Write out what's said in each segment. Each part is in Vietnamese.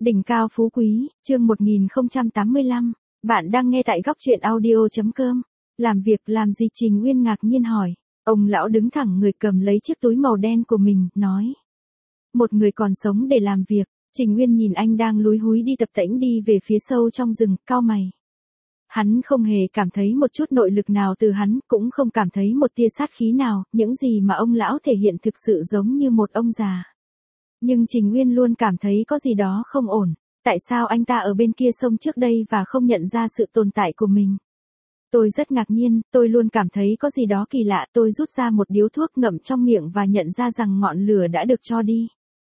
Đỉnh cao phú quý, chương 1085. Bạn đang nghe tại góc truyện audio.com. Làm việc làm gì? Trình Uyên ngạc nhiên hỏi. Ông lão đứng thẳng người cầm lấy chiếc túi màu đen của mình, nói. Một người còn sống để làm việc. Trình Uyên nhìn anh đang lúi húi đi tập tễnh đi về phía sâu trong rừng, cau mày. Hắn không hề cảm thấy một chút nội lực nào từ hắn, cũng không cảm thấy một tia sát khí nào, những gì mà ông lão thể hiện thực sự giống như một ông già. Nhưng Trình Uyên luôn cảm thấy có gì đó không ổn. Tại sao anh ta ở bên kia sông trước đây và không nhận ra sự tồn tại của mình? Tôi rất ngạc nhiên, tôi luôn cảm thấy có gì đó kỳ lạ. Tôi rút ra một điếu thuốc ngậm trong miệng và nhận ra rằng ngọn lửa đã được cho đi.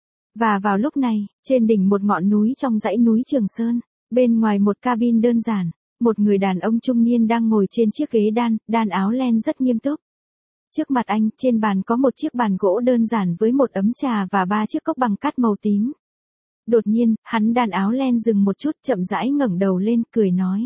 Và vào lúc này, trên đỉnh một ngọn núi trong dãy núi Trường Sơn, bên ngoài một cabin đơn giản, một người đàn ông trung niên đang ngồi trên chiếc ghế đan áo len rất nghiêm túc. Trước mặt anh, trên bàn có một chiếc bàn gỗ đơn giản với một ấm trà và 3 chiếc cốc bằng cát màu tím. Đột nhiên, hắn đan áo len dừng một chút, chậm rãi ngẩng đầu lên, cười nói.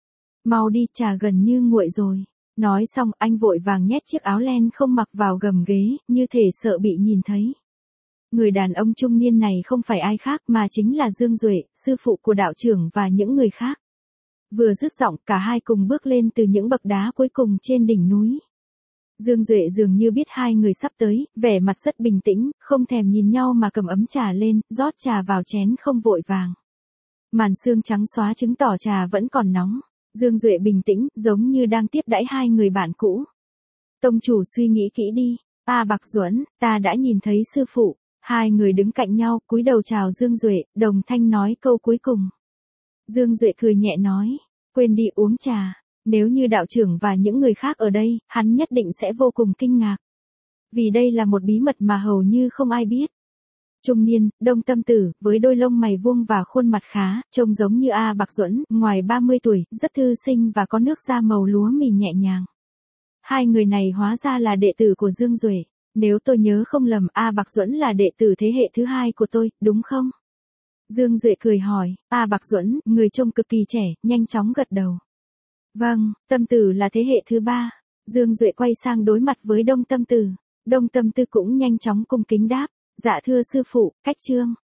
Mau đi, trà gần như nguội rồi. Nói xong, anh vội vàng nhét chiếc áo len không mặc vào gầm ghế, như thể sợ bị nhìn thấy. Người đàn ông trung niên này không phải ai khác mà chính là Dương Duệ, sư phụ của đạo trưởng và những người khác. Vừa dứt giọng, cả hai cùng bước lên từ những bậc đá cuối cùng trên đỉnh núi. Dương Duệ dường như biết hai người sắp tới, vẻ mặt rất bình tĩnh, không thèm nhìn nhau mà cầm ấm trà lên, rót trà vào chén không vội vàng. Màn sương trắng xóa chứng tỏ trà vẫn còn nóng. Dương Duệ bình tĩnh, giống như đang tiếp đãi hai người bạn cũ. Tông chủ suy nghĩ kỹ đi. Bạc Duẫn, ta đã nhìn thấy sư phụ. Hai người đứng cạnh nhau, cúi đầu chào Dương Duệ, đồng thanh nói câu cuối cùng. Dương Duệ cười nhẹ nói, quên đi uống trà. Nếu như đạo trưởng và những người khác ở đây, hắn nhất định sẽ vô cùng kinh ngạc. Vì đây là một bí mật mà hầu như không ai biết. Trung niên, Đông Tâm Tử, với đôi lông mày vuông và khuôn mặt khá, trông giống như Bạc Duẫn, ngoài 30 tuổi, rất thư sinh và có nước da màu lúa mì nhẹ nhàng. Hai người này hóa ra là đệ tử của Dương Duệ. Nếu tôi nhớ không lầm, Bạc Duẫn là đệ tử thế hệ thứ hai của tôi, đúng không? Dương Duệ cười hỏi. Bạc Duẫn, người trông cực kỳ trẻ, nhanh chóng gật đầu. Vâng, Tâm Tử là thế hệ thứ ba. Dương Duệ quay sang đối mặt với Đông Tâm Tử. Đông Tâm Tư cũng nhanh chóng cung kính đáp. Dạ thưa sư phụ, cách chương.